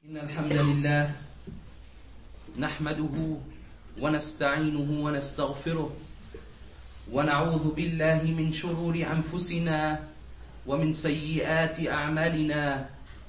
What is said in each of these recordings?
إن الحمد لله نحمده ونستعينه ونستغفره ونعوذ بالله من شرور أنفسنا ومن سيئات أعمالنا.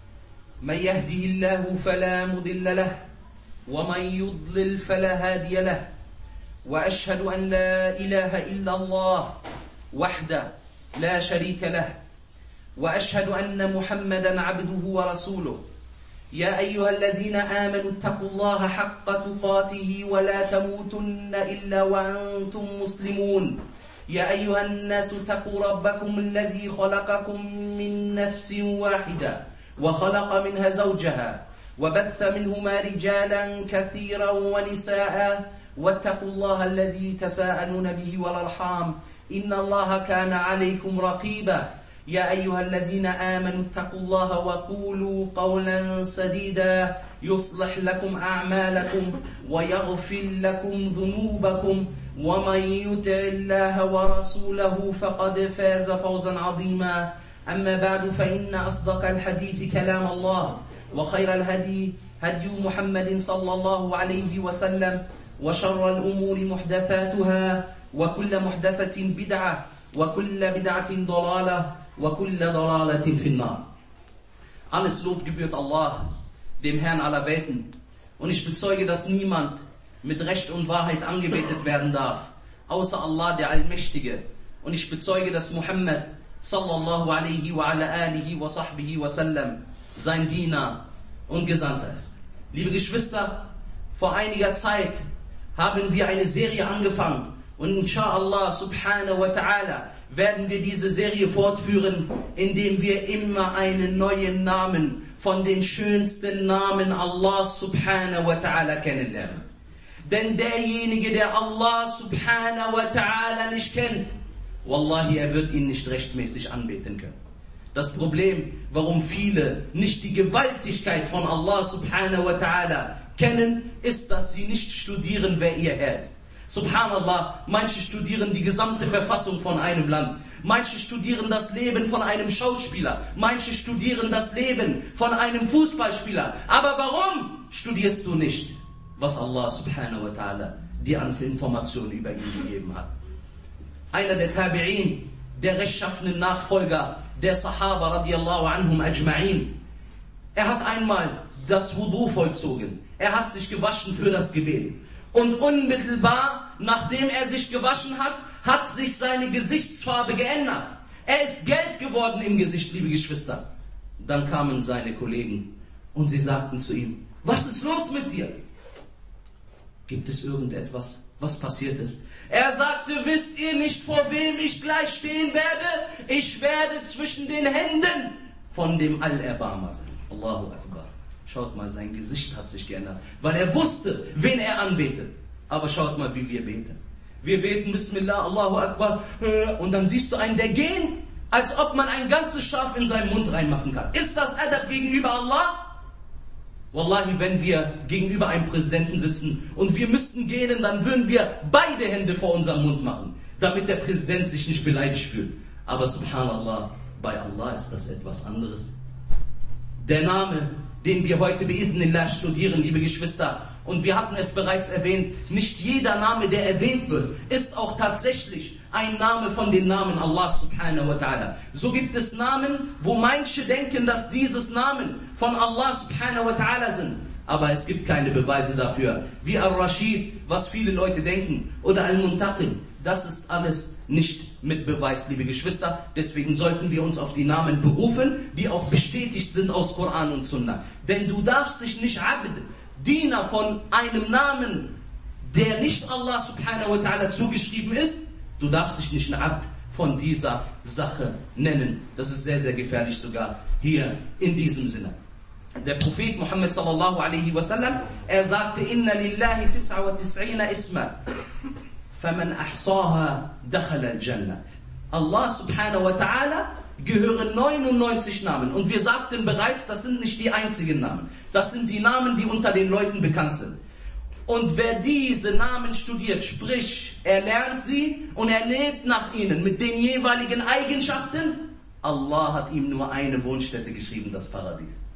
من يهده الله فلا مضل له ومن يضلل فلا هادي له، وأشهد أن لا إله إلا الله وحده لا شريك له، وأشهد أن محمدا عبده ورسوله. يا أيها الذين آمنوا اتقوا الله حق تقاته ولا تموتن إلا وأنتم مسلمون. يا أيها الناس اتقوا ربكم الذي خلقكم من نفس واحدة وخلق منها زوجها وبث منهما رجالا كثيرا ونساء، واتقوا الله الذي تساءلون به والأرحام إن الله كان عليكم رقيبا. يا أيها الذين آمنوا اتقوا الله وقولوا قولا سديدا يصلح لكم أعمالكم ويغفر لكم ذنوبكم، ومن يطع الله ورسوله فقد فاز فوزا عظيما. أما بعد، فإن أصدق الحديث كلام الله، وخير الهدي هدي محمد صلى الله عليه وسلم، وشر الأمور محدثاتها، وكل محدثة بدعة، وكل بدعة ضلالة، وكل ضلالة في النار. Alles Lob gebührt Allah, dem Herrn aller Welten. Und ich bezeuge, dass niemand mit Recht und Wahrheit angebetet werden darf, außer Allah, der Allmächtige. Und ich bezeuge, dass Muhammad sallallahu alaihi wa ala alihi wa sahbihi wa sallam sein Diener und Gesandter ist. Liebe Geschwister, vor einiger Zeit haben wir eine Serie angefangen. Und inshallah subhanahu wa ta'ala werden wir diese Serie fortführen, indem wir immer einen neuen Namen von den schönsten Namen Allah subhanahu wa ta'ala kennenlernen. Denn derjenige, der Allah subhanahu wa ta'ala nicht kennt, wallahi, er wird ihn nicht rechtmäßig anbeten können. Das Problem, warum viele nicht die Gewaltigkeit von Allah subhanahu wa ta'ala kennen, ist, dass sie nicht studieren, wer ihr Herr ist. Subhanallah, manche studieren die gesamte Verfassung von einem Land. Manche studieren das Leben von einem Schauspieler. Manche studieren das Leben von einem Fußballspieler. Aber warum studierst du nicht, was Allah subhanahu wa ta'ala dir an Informationen über ihn gegeben hat? Einer der Tabi'in, der rechtschaffenen Nachfolger der Sahaba radiallahu anhum ajma'in, er hat einmal das Wudu vollzogen. Er hat sich gewaschen für das Gebet. Und unmittelbar, nachdem er sich gewaschen hat, hat sich seine Gesichtsfarbe geändert. Er ist gelb geworden im Gesicht, liebe Geschwister. Dann kamen seine Kollegen und sie sagten zu ihm: Was ist los mit dir? Gibt es irgendetwas, was passiert ist? Er sagte: Wisst ihr nicht, vor wem ich gleich stehen werde? Ich werde zwischen den Händen von dem Allerbarmer sein. Allahu Akbar. Schaut mal, sein Gesicht hat sich geändert, weil er wusste, wen er anbetet. Aber schaut mal, wie wir beten. Wir beten Bismillah, Allahu Akbar, und dann siehst du einen, der gehen, als ob man ein ganzes Schaf in seinen Mund reinmachen kann. Ist das Adab gegenüber Allah? Wallahi, wenn wir gegenüber einem Präsidenten sitzen und wir müssten gehen, dann würden wir beide Hände vor unserem Mund machen, damit der Präsident sich nicht beleidigt fühlt. Aber subhanallah, bei Allah ist das etwas anderes. Der Name, den wir heute bi'idhnillah studieren, liebe Geschwister, und wir hatten es bereits erwähnt, nicht jeder Name, der erwähnt wird, ist auch tatsächlich ein Name von den Namen Allah subhanahu wa ta'ala. So gibt es Namen, wo manche denken, dass dieses Namen von Allah subhanahu wa ta'ala sind. Aber es gibt keine Beweise dafür. Wie Ar-Rashid, was viele Leute denken, oder Al-Muntaqim. Das ist alles nicht mit Beweis, liebe Geschwister. Deswegen sollten wir uns auf die Namen berufen, die auch bestätigt sind aus Koran und Sunnah. Denn du darfst dich nicht Abd, Diener von einem Namen, der nicht Allah subhanahu wa ta'ala zugeschrieben ist, du darfst dich nicht ein Abd von dieser Sache nennen. Das ist sehr, sehr gefährlich sogar hier in diesem Sinne. Der Prophet Muhammad sallallahu alaihi wasallam, er sagte: Inna lillahi 99 isma. فَمَنْ أَحْصَاهَا دَخَلَ الْجَنَّةِ. Allah subhanahu wa ta'ala gehören 99 Namen. Und wir sagten bereits, das sind nicht die einzigen Namen. Das sind die Namen, die unter den Leuten bekannt sind. Und wer diese Namen studiert, sprich, er lernt sie und er lebt nach ihnen mit den jeweiligen Eigenschaften, Allah hat ihm nur eine Wohnstätte geschrieben, das Paradies.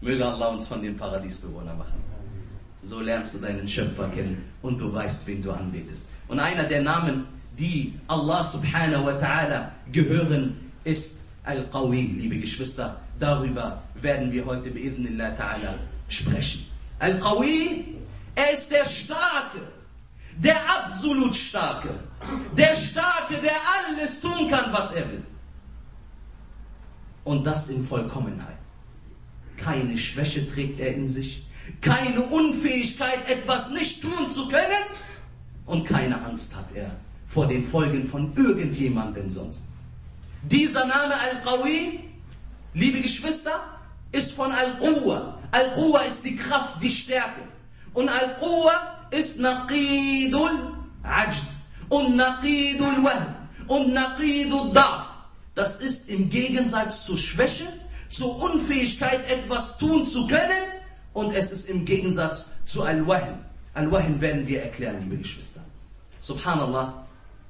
Möge Allah uns von den Paradiesbewohnern machen. So lernst du deinen Schöpfer kennen und du weißt, wen du anbetest. Und einer der Namen, die Allah subhanahu wa ta'ala gehören, ist Al-Qawi, liebe Geschwister. Darüber werden wir heute bi'idhnillah ta'ala sprechen. Al-Qawi, er ist der Starke, der absolut Starke, der alles tun kann, was er will. Und das in Vollkommenheit. Keine Schwäche trägt er in sich, keine Unfähigkeit, etwas nicht tun zu können, und keine Angst hat er vor den Folgen von irgendjemandem sonst. Dieser Name Al-Qawi, liebe Geschwister, ist von Al-Quwa. Al-Quwa ist die Kraft, die Stärke. Und Al-Quwa ist Naqidul Ajz und Naqidul Wahn und Naqidul Da'f. Das ist im Gegensatz zur Schwäche, zur Unfähigkeit, etwas tun zu können, und es ist im Gegensatz zu Al-Wahn. Al-Wahn werden wir erklären, liebe Geschwister. Subhanallah.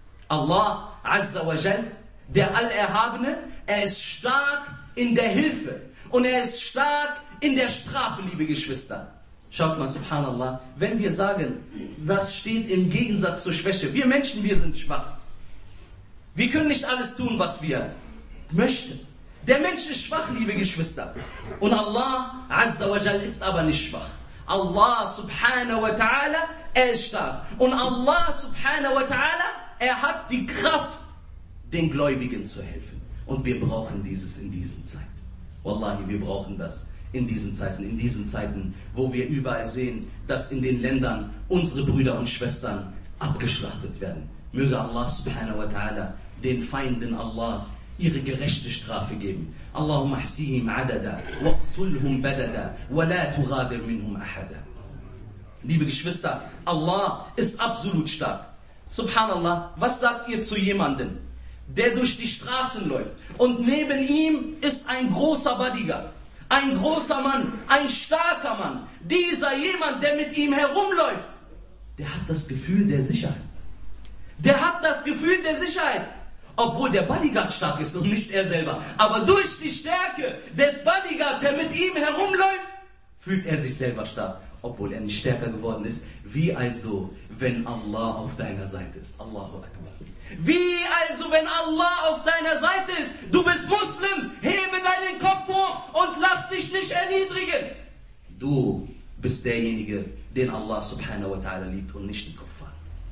Allah Azza wa Jal, der Allerhabene, er ist stark in der Hilfe und er ist stark in der Strafe, liebe Geschwister. Schaut mal, subhanallah, wenn wir sagen, das steht im Gegensatz zur Schwäche. Wir Menschen, wir sind schwach. Wir können nicht alles tun, was wir möchten. Der Mensch ist schwach, liebe Geschwister. Und Allah Azza wa Jal ist aber nicht schwach. Allah subhanahu wa ta'ala, er ist stark. Und Allah subhanahu wa ta'ala, er hat die Kraft, den Gläubigen zu helfen. Und wir brauchen dieses in diesen Zeiten. Wallahi, wir brauchen das in diesen Zeiten, wo wir überall sehen, dass in den Ländern unsere Brüder und Schwestern abgeschlachtet werden. Möge Allah subhanahu wa ta'ala den Feinden Allahs ihre gerechte Strafe geben. Allahumma ahsihim adada, waqtulhum badada, wa la tughadir minhum ahada. Liebe Geschwister, Allah ist absolut stark. Subhanallah, was sagt ihr zu jemandem, der durch die Straßen läuft und neben ihm ist ein großer Bodyguard, ein großer Mann, ein starker Mann. Dieser jemand, der mit ihm herumläuft, der hat das Gefühl der Sicherheit. Der hat das Gefühl der Sicherheit, obwohl der Bodyguard stark ist und nicht er selber. Aber durch die Stärke des Bodyguard, der mit ihm herumläuft, fühlt er sich selber stark, obwohl er nicht stärker geworden ist. Wie also, wenn Allah auf deiner Seite ist? Allahu Akbar. Wie also, wenn Allah auf deiner Seite ist? Du bist Muslim, hebe deinen Kopf hoch und lass dich nicht erniedrigen. Du bist derjenige, den Allah subhanahu wa ta'ala liebt und nicht die Kuffar.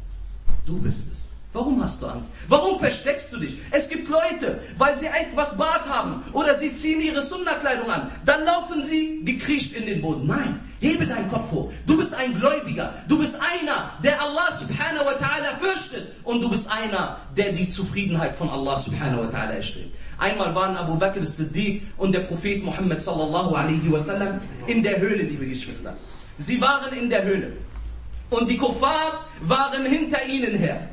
Du bist es. Warum hast du Angst? Warum versteckst du dich? Es gibt Leute, weil sie etwas Bart haben oder sie ziehen ihre Sunna-Kleidung an, dann laufen sie gekriecht in den Boden. Nein, hebe deinen Kopf hoch. Du bist ein Gläubiger. Du bist einer, der Allah subhanahu wa ta'ala fürchtet. Und du bist einer, der die Zufriedenheit von Allah subhanahu wa ta'ala erstrebt. Einmal waren Abu Bakr as-Siddiq und der Prophet Muhammad sallallahu alaihi wasallam in der Höhle, liebe Geschwister. Sie waren in der Höhle. Und die Kuffar waren hinter ihnen her.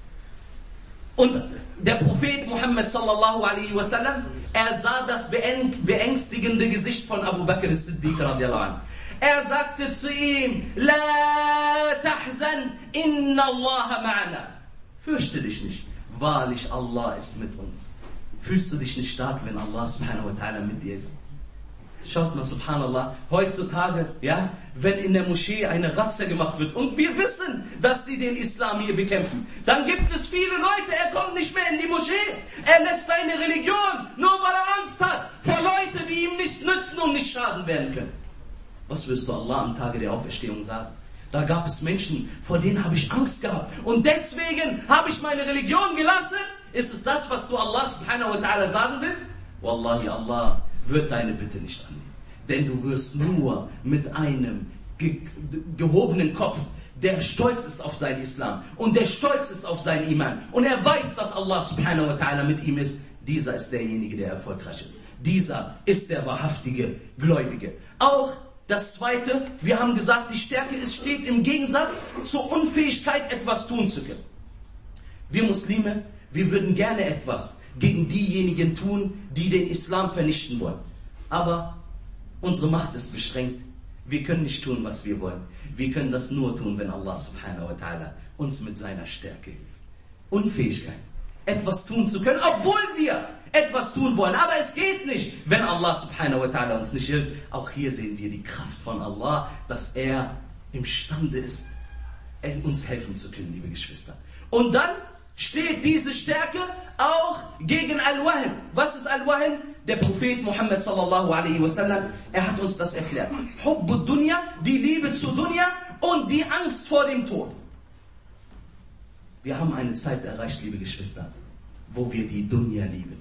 Und der Prophet Muhammad sallallahu alaihi wasallam, er sah das beängstigende Gesicht von Abu Bakr as-Siddiq radiallahu anhu. Er sagte zu ihm, La tahzan, inna Allah ma'ana. Fürchte dich nicht, wahrlich Allah ist mit uns. Fühlst du dich nicht stark, wenn Allah subhanahu wa ta'ala mit dir ist? Schaut mal, subhanallah, heutzutage, ja, wenn in der Moschee eine Ratze gemacht wird und wir wissen, dass sie den Islam hier bekämpfen, dann gibt es viele Leute, er kommt nicht mehr in die Moschee. Er lässt seine Religion, nur weil er Angst hat vor Leuten, die ihm nichts nützen und nicht schaden werden können. Was wirst du Allah am Tage der Auferstehung sagen? Da gab es Menschen, vor denen habe ich Angst gehabt und deswegen habe ich meine Religion gelassen. Ist es das, was du Allah subhanahu wa ta'ala sagen willst? Wallahi, Allah wird deine Bitte nicht annehmen. Denn du wirst nur mit einem gehobenen Kopf, der stolz ist auf seinen Islam und der stolz ist auf seinen Iman und er weiß, dass Allah subhanahu wa ta'ala mit ihm ist, dieser ist derjenige, der erfolgreich ist. Dieser ist der wahrhaftige Gläubige. Auch das Zweite, wir haben gesagt, die Stärke steht im Gegensatz zur Unfähigkeit, etwas tun zu können. Wir Muslime, wir würden gerne etwas gegen diejenigen tun, die den Islam vernichten wollen. Aber unsere Macht ist beschränkt. Wir können nicht tun, was wir wollen. Wir können das nur tun, wenn Allah subhanahu wa ta'ala uns mit seiner Stärke hilft. Unfähigkeit, etwas tun zu können, obwohl wir etwas tun wollen. Aber es geht nicht, wenn Allah subhanahu wa ta'ala uns nicht hilft. Auch hier sehen wir die Kraft von Allah, dass er imstande ist, uns helfen zu können, liebe Geschwister. Und dann steht diese Stärke auch gegen Al-Wahn. Was ist Al-Wahn? Der Prophet Muhammad sallallahu alaihi wasallam, er hat uns das erklärt. Hubbud Dunya, die Liebe zur Dunya und die Angst vor dem Tod. Wir haben eine Zeit erreicht, liebe Geschwister, wo wir die Dunya lieben.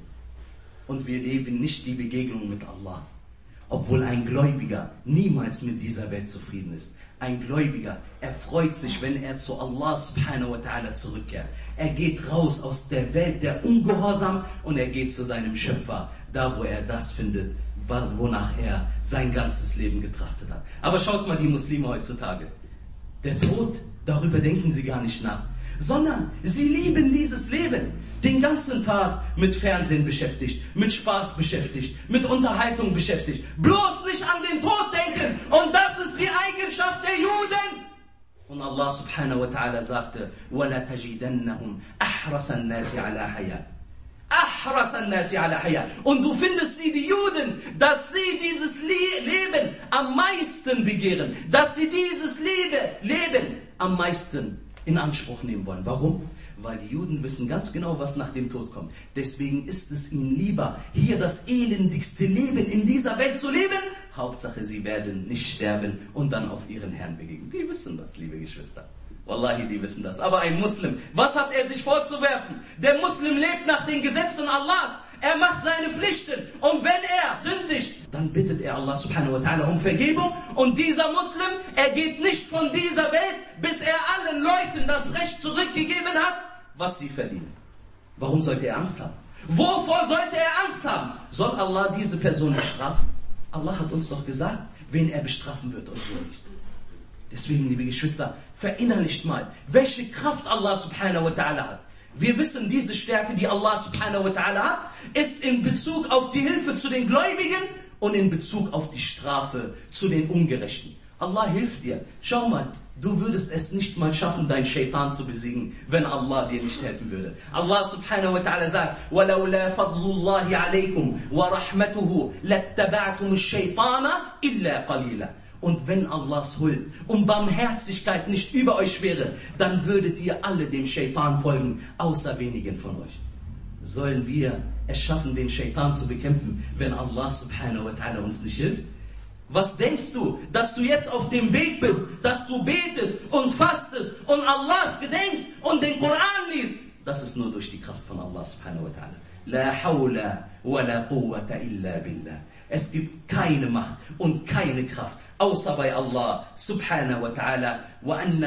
Und wir leben nicht die Begegnung mit Allah. Obwohl ein Gläubiger niemals mit dieser Welt zufrieden ist. Ein Gläubiger, er freut sich, wenn er zu Allah subhanahu wa ta'ala zurückkehrt. Er geht raus aus der Welt der Ungehorsam und er geht zu seinem Schöpfer, da wo er das findet, wonach er sein ganzes Leben getrachtet hat. Aber schaut mal die Muslime heutzutage. Der Tod, darüber denken sie gar nicht nach. Sondern sie lieben dieses Leben. Den ganzen Tag mit Fernsehen beschäftigt, mit Spaß beschäftigt, mit Unterhaltung beschäftigt. Bloß nicht an den Tod denken. Und das ist die Eigenschaft der Juden. Und Allah subhanahu wa ta'ala sagte, وَلَا تَجِدَنَّهُمْ أَحْرَسَ النَّاسِ عَلَى حَيَاةٍ. أَحْرَسَ النَّاسِ عَلَى حَيَاةٍ. Und du findest sie, die Juden, dass sie dieses Leben am meisten begehren. Dass sie dieses Leben am meisten in Anspruch nehmen wollen. Warum? Weil die Juden wissen ganz genau, was nach dem Tod kommt. Deswegen ist es ihnen lieber, hier das elendigste Leben in dieser Welt zu leben. Hauptsache, sie werden nicht sterben und dann auf ihren Herrn begegnen. Die wissen das, liebe Geschwister. Wallahi, die wissen das. Aber ein Muslim, was hat er sich vorzuwerfen? Der Muslim lebt nach den Gesetzen Allahs. Er macht seine Pflichten. Und wenn er sündigt, dann bittet er Allah subhanahu wa ta'ala um Vergebung. Und dieser Muslim, er geht nicht von dieser Welt, bis er allen Leuten das Recht zurückgegeben hat, was sie verdienen. Warum sollte er Angst haben? Wovor sollte er Angst haben? Soll Allah diese Person bestrafen? Allah hat uns doch gesagt, wen er bestrafen wird und wen nicht. Deswegen, liebe Geschwister, verinnerlicht mal, welche Kraft Allah subhanahu wa ta'ala hat. Wir wissen, diese Stärke, die Allah subhanahu wa ta'ala hat, ist in Bezug auf die Hilfe zu den Gläubigen und in Bezug auf die Strafe zu den Ungerechten. Allah hilft dir. Schau mal, du würdest es nicht mal schaffen, deinen Shaitan zu besiegen, wenn Allah dir nicht helfen würde. Allah subhanahu wa ta'ala sagt, وَلَوْلَا فَضْلُ اللَّهِ عَلَيْكُمْ وَرَحْمَتُهُ لَاتَّبَعْتُمُ الشَّيْطَانَ إِلَّا قَلِيلًا. Und wenn Allahs Huld und Barmherzigkeit nicht über euch wäre, dann würdet ihr alle dem Shaitan folgen, außer wenigen von euch. Sollen wir es schaffen, den Shaitan zu bekämpfen, wenn Allah subhanahu wa ta'ala uns nicht hilft? Was denkst du, dass du jetzt auf dem Weg bist, dass du betest und fastest und Allahs gedenkst und den Koran liest? Das ist nur durch die Kraft von Allah subhanahu wa ta'ala. La hawla wa la quwwata illa billah. Es gibt keine Macht und keine Kraft, außer bei Allah subhanahu wa ta'ala. وَأَنَّ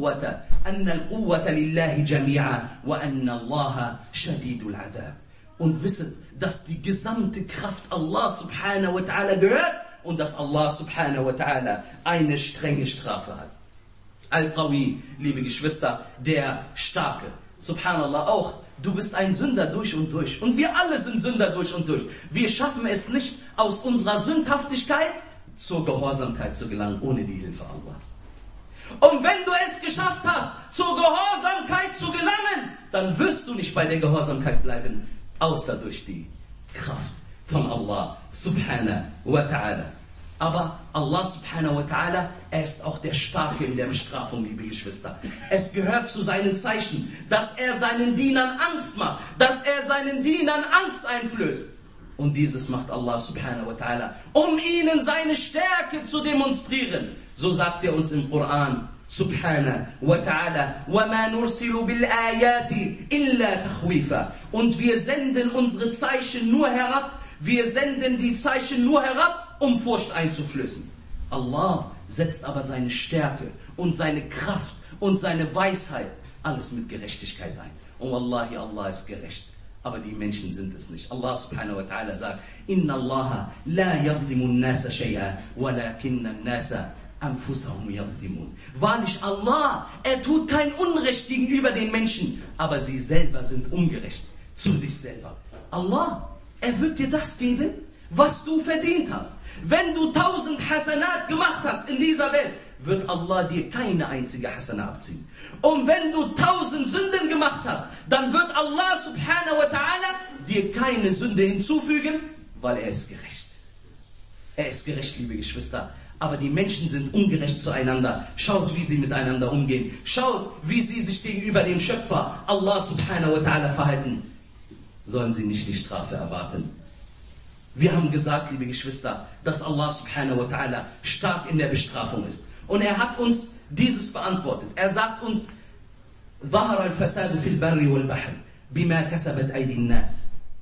الْقُوَّةَ لِلَّهِ جَمِيعًا وَأَنَّ اللَّهَ شَدِيدُ الْعَذَابِ. Und wisset, dass die gesamte Kraft Allah subhanahu wa ta'ala gehört und dass Allah subhanahu wa ta'ala eine strenge Strafe hat. Al-Qawi, liebe Geschwister, der Starke. Subhanallah auch. Du bist ein Sünder durch und durch. Und wir alle sind Sünder durch und durch. Wir schaffen es nicht, aus unserer Sündhaftigkeit zur Gehorsamkeit zu gelangen, ohne die Hilfe Allahs. Und wenn du es geschafft hast, zur Gehorsamkeit zu gelangen, dann wirst du nicht bei der Gehorsamkeit bleiben, außer durch die Kraft von Allah subhanahu wa ta'ala. Aber Allah subhanahu wa ta'ala, er ist auch der Starke in der Bestrafung, liebe Geschwister. Es gehört zu seinen Zeichen, dass er seinen Dienern Angst macht, dass er seinen Dienern Angst einflößt. Und dieses macht Allah subhanahu wa ta'ala, um ihnen seine Stärke zu demonstrieren. So sagt er uns im Koran, subhanahu wa ta'ala, وَمَا نُرْسِلُ بِالْآيَاتِ إِلَّا تَخْوِيفًا. Und wir senden unsere Zeichen nur herab, wir senden die Zeichen nur herab, um Furcht einzuflößen. Allah setzt aber seine Stärke und seine Kraft und seine Weisheit alles mit Gerechtigkeit ein. Und Wallahi, Allah ist gerecht. Aber die Menschen sind es nicht. Allah subhanahu wa ta'ala sagt, Inna Allah la yadlimu an-nasa shay'a, walakinna an-nasa anfusahum yadlimun. Wahrlich, Allah, er tut kein Unrecht gegenüber den Menschen, aber sie selber sind ungerecht zu sich selber. Allah, er wird dir das geben, was du verdient hast. Wenn du 1000 Hasanat gemacht hast in dieser Welt, wird Allah dir keine einzige Hasana abziehen. Und wenn du 1000 Sünden gemacht hast, dann wird Allah subhanahu wa ta'ala dir keine Sünde hinzufügen, weil er ist gerecht. Er ist gerecht, liebe Geschwister. Aber die Menschen sind ungerecht zueinander. Schaut, wie sie miteinander umgehen. Schaut, wie sie sich gegenüber dem Schöpfer, Allah subhanahu wa ta'ala, verhalten. Sollen sie nicht die Strafe erwarten? Wir haben gesagt, liebe Geschwister, dass Allah subhanahu wa ta'ala stark in der Bestrafung ist. Und er hat uns dieses beantwortet. Er sagt uns, ظهر الفساد في البر والبحر بما كسبت أيدي الناس.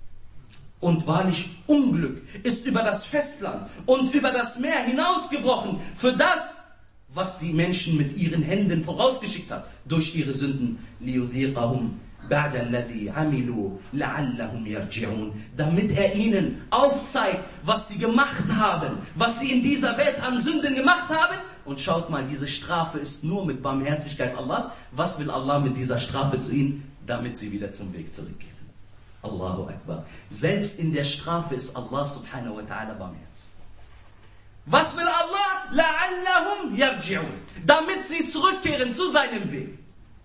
Und wahrlich, Unglück ist über das Festland und über das Meer hinausgebrochen für das, was die Menschen mit ihren Händen vorausgeschickt hat, durch ihre Sünden. لِيُذِيقَهُمْ بَعْدَ الَّذِي عَمِلُوا لَعَلَّهُمْ يَرْجِعُونَ. Damit er ihnen aufzeigt, was sie gemacht haben, was sie in dieser Welt an Sünden gemacht haben. Und schaut mal, diese Strafe ist nur mit Barmherzigkeit Allahs. Was will Allah mit dieser Strafe zu ihnen? Damit sie wieder zum Weg zurückkehren. Allahu Akbar. Selbst in der Strafe ist Allah subhanahu wa ta'ala barmherzig. Was will Allah? لَعَلَّهُمْ يَرْجِعُونَ. Damit sie zurückkehren zu seinem Weg.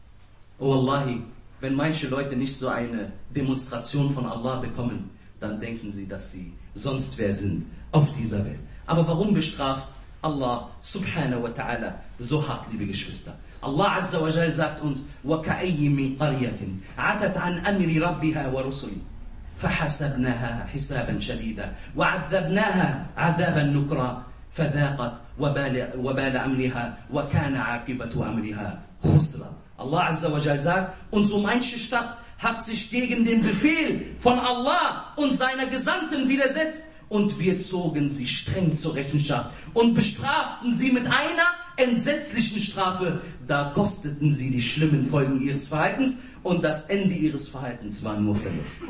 Oh Wallahi, wenn manche Leute nicht so eine Demonstration von Allah bekommen, dann denken sie, dass sie sonst wer sind auf dieser Welt. Aber warum bestraft Allah subhanahu wa ta'ala so hart, liebe Geschwister? Allah Azza wa Jal sagt uns, وَكَأَيِّ مِنْ قَرْيَةٍ عَتَتْ عَنْ أَمْرِ رَبِّهَا وَرُسُلِهِ فَحَسَبْنَاهَا حِسَابًا شَدِيدًا وَعَذَّبْنَاهَا عَذَابًا نُكْرًا فَذَاقَتْ وَبَالَ أَمْرِهَا وَكَانَ عَاقِبَةُ أَمْرِهَا خُسْرًا. Allah Azza wa Jal sagt, und so manche Stadt hat sich gegen den Befehl von Allah und seiner Gesandten widersetzt, und wir zogen sie streng zur Rechenschaft und bestraften sie mit einer entsetzlichen Strafe. Da kosteten sie die schlimmen Folgen ihres Verhaltens und das Ende ihres Verhaltens war nur Verlust.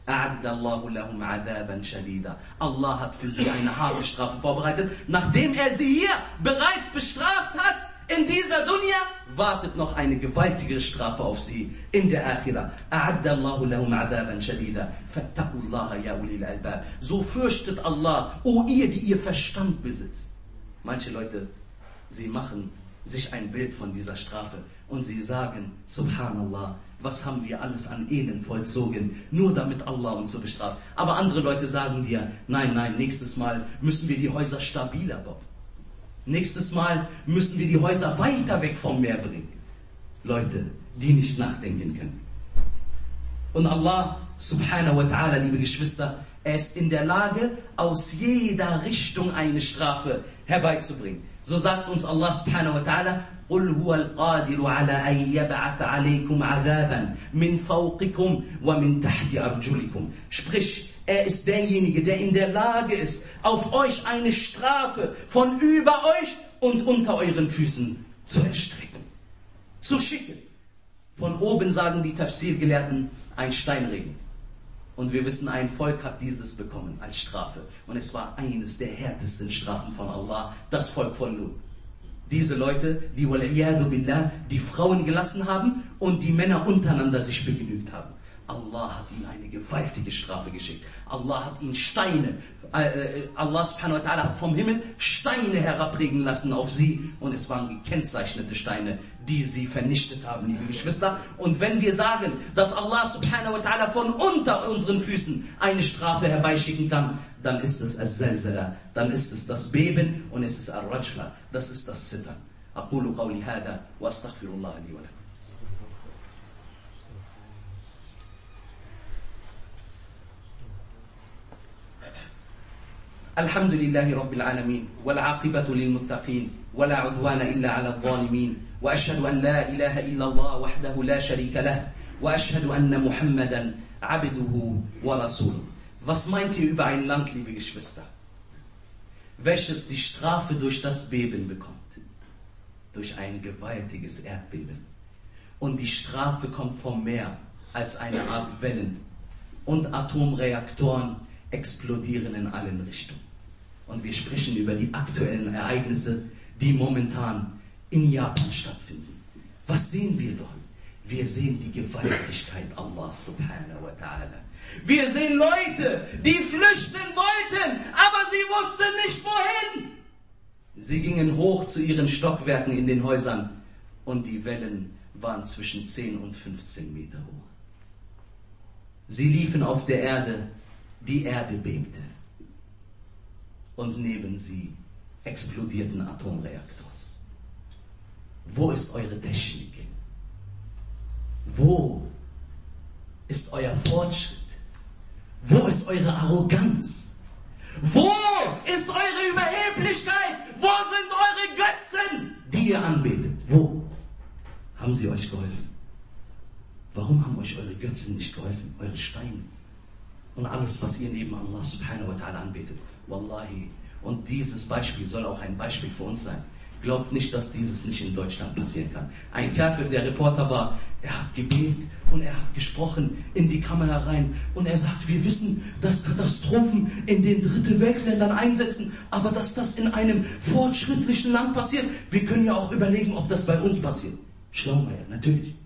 Allah hat für sie eine harte Strafe vorbereitet. Nachdem er sie hier bereits bestraft hat, in dieser Dunya wartet noch eine gewaltige Strafe auf sie in der Akhira. So fürchtet Allah, o ihr, die ihr Verstand besitzt. Manche Leute, sie machen sich ein Bild von dieser Strafe und sie sagen, Subhanallah, was haben wir alles an Elend vollzogen, nur damit Allah uns so bestraft. Aber andere Leute sagen dir, nein, nächstes Mal müssen wir die Häuser stabiler bauen. Nächstes Mal müssen wir die Häuser weiter weg vom Meer bringen. Leute, die nicht nachdenken können. Und Allah subhanahu wa ta'ala, liebe Geschwister, er ist in der Lage, aus jeder Richtung eine Strafe herbeizubringen. So sagt uns Allah subhanahu wa ta'ala, قُلْ هُوَ الْقَادِرُ عَلَىٰ أَنْ يَبْعَثَ عَلَيْكُمْ عَذَابًا مِنْ فَوْقِكُمْ وَمِنْ تَحْتِ أَرْجُلِكُمْ. Sprich, er ist derjenige, der in der Lage ist, auf euch eine Strafe von über euch und unter euren Füßen zu erstrecken, zu schicken. Von oben sagen die Tafsir-Gelehrten ein Steinregen. Und wir wissen, ein Volk hat dieses bekommen als Strafe. Und es war eines der härtesten Strafen von Allah, das Volk von Lut. Diese Leute, die wal'iyadu billah, die Frauen gelassen haben und die Männer untereinander sich begnügt haben. Allah hat ihnen eine gewaltige Strafe geschickt. Allah hat ihnen Steine, Allah subhanahu wa ta'ala hat vom Himmel Steine herabregen lassen auf sie. Und es waren gekennzeichnete Steine, die sie vernichtet haben, liebe Geschwister. Und wenn wir sagen, dass Allah subhanahu wa ta'ala von unter unseren Füßen eine Strafe herbeischicken kann, dann ist es Al-Zalzala, dann ist es das Beben und es ist Al-Rajfa, das ist das Zittern. Aqulu qawli hada wa astaghfirullah li wa lakum. الحمد لله رب العالمين والعاقبة للمتقين ولا عدوان إلا على الظالمين وأشهد أن لا إله إلا الله وحده لا شريك له وأشهد أن محمدا عبده ورسوله. Was meint ihr über ein Land, liebe Geschwister, welches die Strafe durch das Beben bekommt? Durch ein gewaltiges Erdbeben. Und die Strafe kommt vom Meer als eine Art Wellen. Und Atomreaktoren explodieren in allen Richtungen. Und wir sprechen über die aktuellen Ereignisse, die momentan in Japan stattfinden. Was sehen wir dort? Wir sehen die Gewaltigkeit Allah subhanahu wa ta'ala. Wir sehen Leute, die flüchten wollten, aber sie wussten nicht wohin. Sie gingen hoch zu ihren Stockwerken in den Häusern und die Wellen waren zwischen 10 und 15 Meter hoch. Sie liefen auf der Erde, die Erde bebte. Und neben sie explodierten Atomreaktoren. Wo ist eure Technik? Wo ist euer Fortschritt? Wo ist eure Arroganz? Wo ist eure Überheblichkeit? Wo sind eure Götzen, die ihr anbetet? Wo haben sie euch geholfen? Warum haben euch eure Götzen nicht geholfen? Eure Steine und alles, was ihr neben Allah subhanahu wa ta'ala anbetet. Wallahi. Und dieses Beispiel soll auch ein Beispiel für uns sein. Glaubt nicht, dass dieses nicht in Deutschland passieren kann. Ein Kafir, der Reporter war, er hat gebetet und er hat gesprochen in die Kamera rein und er sagt, wir wissen, dass Katastrophen in den Dritte Weltländern einsetzen, aber dass das in einem fortschrittlichen Land passiert, wir können ja auch überlegen, ob das bei uns passiert. Schlaumeier, natürlich.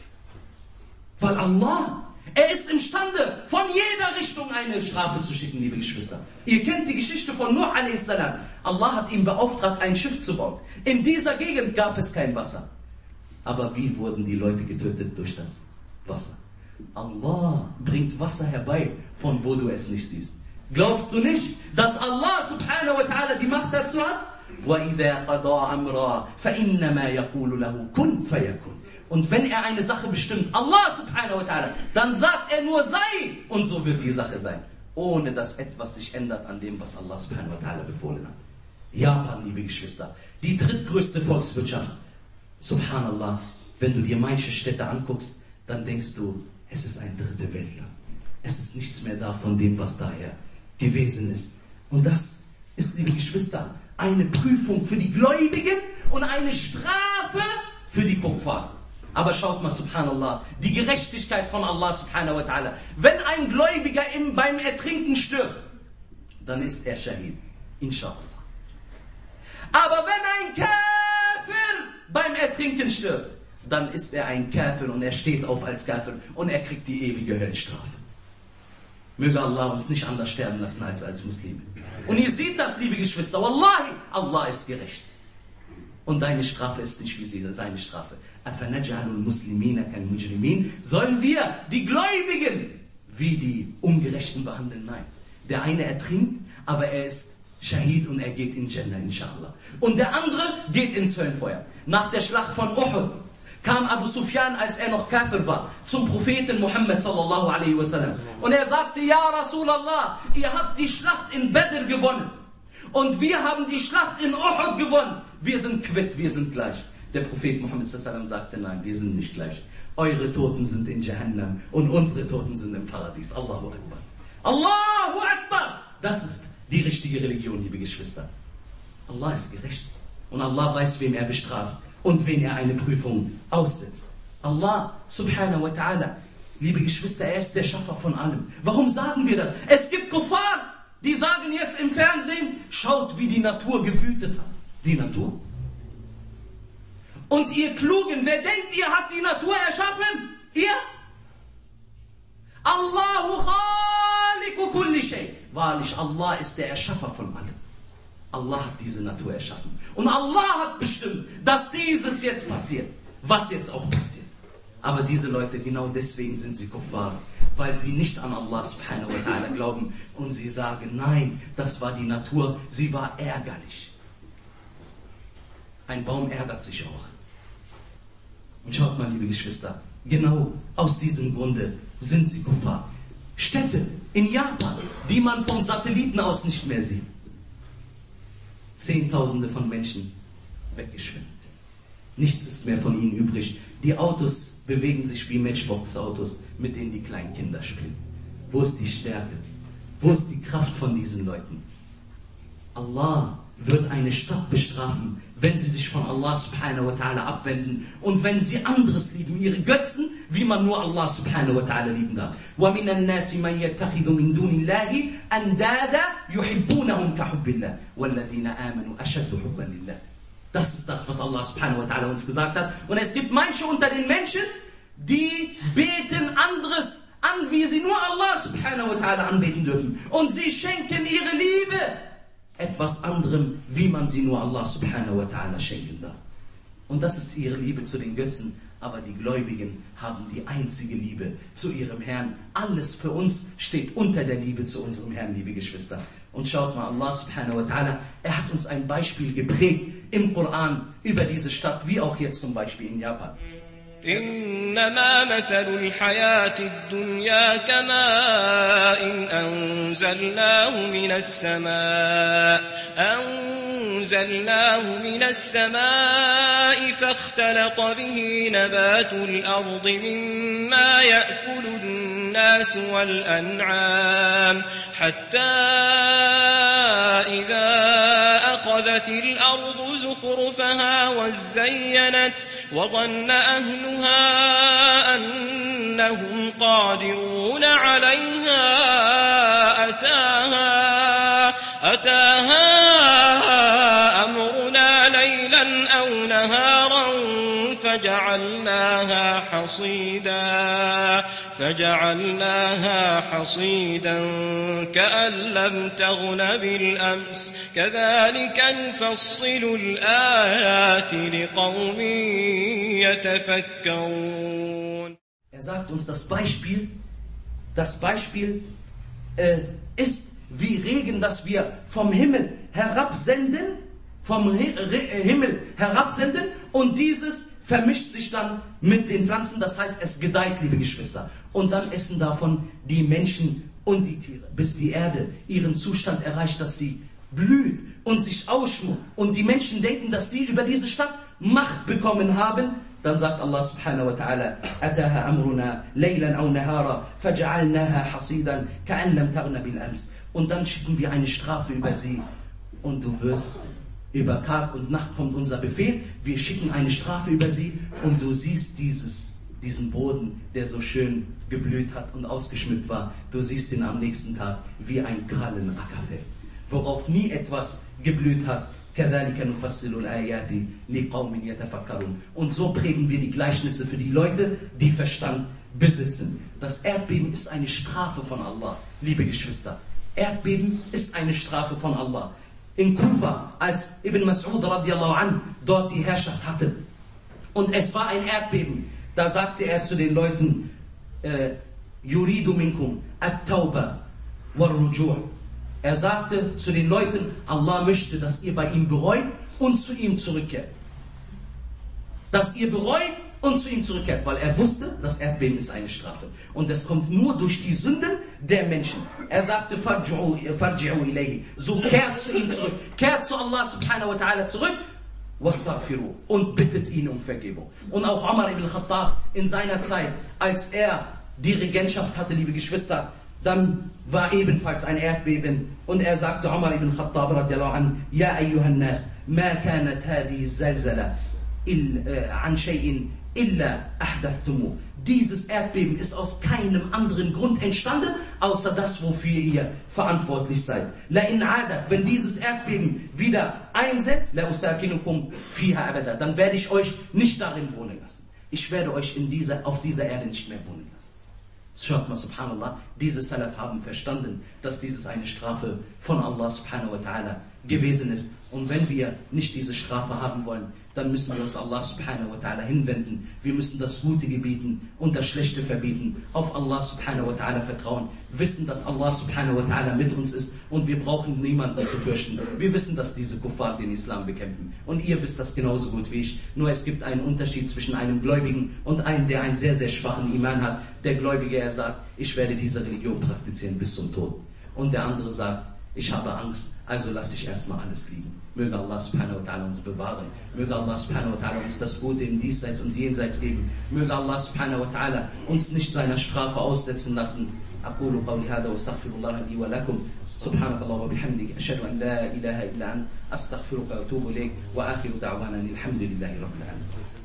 Weil Allah, er ist imstande, von jeder Richtung eine Strafe zu schicken, liebe Geschwister. Ihr kennt die Geschichte von Nuh a.s. Allah hat ihn beauftragt, ein Schiff zu bauen. In dieser Gegend gab es kein Wasser. Aber wie wurden die Leute getötet durch das Wasser? Allah bringt Wasser herbei, von wo du es nicht siehst. Glaubst du nicht, dass Allah subhanahu wa ta'ala die Macht dazu hat? وَإِذَا قَضَى أَمْرًا فَإِنَّمَا يَقُولُ لَهُ كُنْ فَيَكُنْ. Und wenn er eine Sache bestimmt, Allah subhanahu wa ta'ala, dann sagt er nur sei und so wird die Sache sein. Ohne dass etwas sich ändert an dem, was Allah subhanahu wa ta'ala befohlen hat. Japan, liebe Geschwister, die drittgrößte Volkswirtschaft. Subhanallah, wenn du dir manche Städte anguckst, dann denkst du, es ist ein dritte Weltland. Es ist nichts mehr da von dem, was daher gewesen ist. Und das ist, liebe Geschwister, eine Prüfung für die Gläubigen und eine Strafe für die Kuffar. Aber schaut mal, subhanallah, die Gerechtigkeit von Allah subhanahu wa ta'ala. Wenn ein Gläubiger beim Ertrinken stirbt, dann ist er Shahid. Inshallah. Aber wenn ein Kafir beim Ertrinken stirbt, dann ist er ein Kafir und er steht auf als Kafir und er kriegt die ewige Höllenstrafe. Möge Allah uns nicht anders sterben lassen als Muslime. Und ihr seht das, liebe Geschwister, wallahi, Allah ist gerecht. Und deine Strafe ist nicht wie seine Strafe. Sollen wir die Gläubigen wie die Ungerechten behandeln? Nein. Der eine ertrinkt, aber er ist Shahid und er geht in Jannah, inshallah. Und der andere geht ins Höllenfeuer. Nach der Schlacht von Uhud kam Abu Sufyan, als er noch Kafir war, zum Propheten Muhammad sallallahu alaihi wasallam. Und er sagte, Ja Rasulallah, ihr habt die Schlacht in Badr gewonnen. Und wir haben die Schlacht in Uhud gewonnen. Wir sind quitt, wir sind gleich. Der Prophet Muhammad sallallahu alaihi wasallam sagte, nein, wir sind nicht gleich. Eure Toten sind in Jahannam und unsere Toten sind im Paradies. Allahu Akbar. Allahu Akbar! Das ist die richtige Religion, liebe Geschwister. Allah ist gerecht. Und Allah weiß, wem er bestraft und wen er eine Prüfung aussetzt. Allah subhanahu wa ta'ala, liebe Geschwister, er ist der Schaffer von allem. Warum sagen wir das? Es gibt Kuffar, die sagen jetzt im Fernsehen, schaut, wie die Natur gewütet hat. Die Natur? Und ihr Klugen, wer denkt, ihr habt die Natur erschaffen? Ihr? Allahu khaliqu kulli shay. Wahrlich, Allah ist der Erschaffer von allem. Allah hat diese Natur erschaffen. Und Allah hat bestimmt, dass dieses jetzt passiert. Was jetzt auch passiert. Aber diese Leute, genau deswegen sind sie Kuffar. Weil sie nicht an Allah subhanahu wa ta'ala glauben. Und sie sagen, nein, das war die Natur. Sie war ärgerlich. Ein Baum ärgert sich auch. Und schaut mal, liebe Geschwister, genau aus diesem Grunde sind sie Kuffar. Städte in Japan, die man vom Satelliten aus nicht mehr sieht. Zehntausende von Menschen weggeschwemmt. Nichts ist mehr von ihnen übrig. Die Autos bewegen sich wie Matchbox-Autos, mit denen die kleinen Kinder spielen. Wo ist die Stärke? Wo ist die Kraft von diesen Leuten? Allah wird eine Stadt bestrafen, wenn sie sich von Allah subhanahu wa ta'ala abwenden und wenn sie anderes lieben, ihre Götzen, wie man nur Allah subhanahu wa ta'ala lieben darf. وَمِنَ النَّاسِ مَنْ يَتَّخِذُ مِنْ دُونِ اللَّهِ أَنْدَادًا يُحِبُّونَهُمْ كَحُبِّ اللَّهِ وَالَّذِينَ آمَنُوا أَشَدُّ حُبًّا لِلَّهِ. Das ist das, was Allah subhanahu wa ta'ala uns gesagt hat. Und es gibt manche unter den Menschen, die beten anderes an, wie sie nur Allah subhanahu wa ta'ala anbeten dürfen. Und sie schenken ihre Liebe etwas anderem, wie man sie nur Allah subhanahu wa ta'ala schenken darf. Und das ist ihre Liebe zu den Götzen. Aber die Gläubigen haben die einzige Liebe zu ihrem Herrn. Alles für uns steht unter der Liebe zu unserem Herrn, liebe Geschwister. Und schaut mal, Allah subhanahu wa ta'ala, er hat uns ein Beispiel geprägt im Koran über diese Stadt, wie auch jetzt zum Beispiel in Japan. إنما مثل الحياة الدنيا كماء أنزلناه من السماء فاختلط به نبات الأرض مما يأكل الناس والأنعام حتى إذا أخذت الأرض زخرفها وزينت وظن أهلها أنهم قادرون عليها أتاها أمرنا ليلا أو نهارا فجعلناها حصيدا كأن لم تغن بالأمس كذلك نفصل الآيات لقوم يتفكرون. Er sagt uns, das Beispiel ist wie Regen, das wir vom Himmel herabsenden, und dieses vermischt sich dann mit den Pflanzen, das heißt, es gedeiht, liebe Geschwister. Und dann essen davon die Menschen und die Tiere, bis die Erde ihren Zustand erreicht, dass sie blüht und sich ausschmückt. Und die Menschen denken, dass sie über diese Stadt Macht bekommen haben. Dann sagt Allah subhanahu wa ta'ala, Ataha amruna laylan aw nahara, faj'alnaha hasidan, ka'an lam taghna bil ams. Und dann schicken wir eine Strafe über sie. Und du wirst, über Tag und Nacht kommt unser Befehl, wir schicken eine Strafe über sie und du siehst diesen Boden, der so schön geblüht hat und ausgeschmückt war, du siehst ihn am nächsten Tag wie ein kahlen Ackerfeld, worauf nie etwas geblüht hat. Und so prägen wir die Gleichnisse für die Leute, die Verstand besitzen. Das Erdbeben ist eine Strafe von Allah, liebe Geschwister. Erdbeben ist eine Strafe von Allah. In Kufa, als Ibn Mas'ud radiallahu an dort die Herrschaft hatte und es war ein Erdbeben, da sagte er zu den Leuten, Yuridu minkum at-tauba war-ruju'. Er sagte zu den Leuten, Allah möchte, dass ihr bei ihm bereut und zu ihm zurückkehrt. Dass ihr bereut und zu ihm zurückkehrt, weil er wusste, das Erdbeben ist eine Strafe. Und es kommt nur durch die Sünden der Menschen. Er sagte, farji'u ilayhi, so kehrt zu ihm zurück, kehrt zu Allah subhanahu wa ta'ala zurück, wastaghfiru, und bittet ihn um Vergebung. Und auch Umar ibn Khattab in seiner Zeit, als er die Regentschaft hatte, liebe Geschwister, dann war ebenfalls ein Erdbeben und er sagte Umar ibn Khattab radiallahu an, Ya ayyuhan nas, ma kanat hadhihi zalzala an shay'in illa ahdathtumu. Dieses Erdbeben ist aus keinem anderen Grund entstanden, außer das, wofür ihr verantwortlich seid. La in adat, wenn dieses Erdbeben wieder einsetzt, la usakinukum fiha abada, dann werde ich euch nicht darin wohnen lassen. Ich werde euch auf dieser Erde nicht mehr wohnen lassen. Schaut mal, subhanallah, diese Salaf haben verstanden, dass dieses eine Strafe von Allah subhanahu wa ta'ala gewesen ist. Und wenn wir nicht diese Strafe haben wollen, dann müssen wir uns Allah subhanahu wa ta'ala hinwenden. Wir müssen das Gute gebieten und das Schlechte verbieten. Auf Allah subhanahu wa ta'ala vertrauen. Wissen, dass Allah subhanahu wa ta'ala mit uns ist und wir brauchen niemanden zu fürchten. Wir wissen, dass diese Kuffar den Islam bekämpfen. Und ihr wisst das genauso gut wie ich. Nur es gibt einen Unterschied zwischen einem Gläubigen und einem, der einen sehr, sehr schwachen Iman hat. Der Gläubige, er sagt, ich werde diese Religion praktizieren bis zum Tod. Und der andere sagt, ich habe Angst, also lasse ich erstmal alles liegen. Möge Allah subhanahu wa ta'ala uns bewahren. Möge Allah subhanahu wa ta'ala uns das Gute im Diesseits und Jenseits geben. Möge Allah subhanahu wa ta'ala uns nicht seiner Strafe aussetzen lassen. أقول قولي هذا واستغفر الله لي ولكم. سبحانك الله وبحمدك أشهد أن لا إله إلا أنت أستغفرك وأتوب إليك وآخر دعوانا الحمد لله رب العالمين.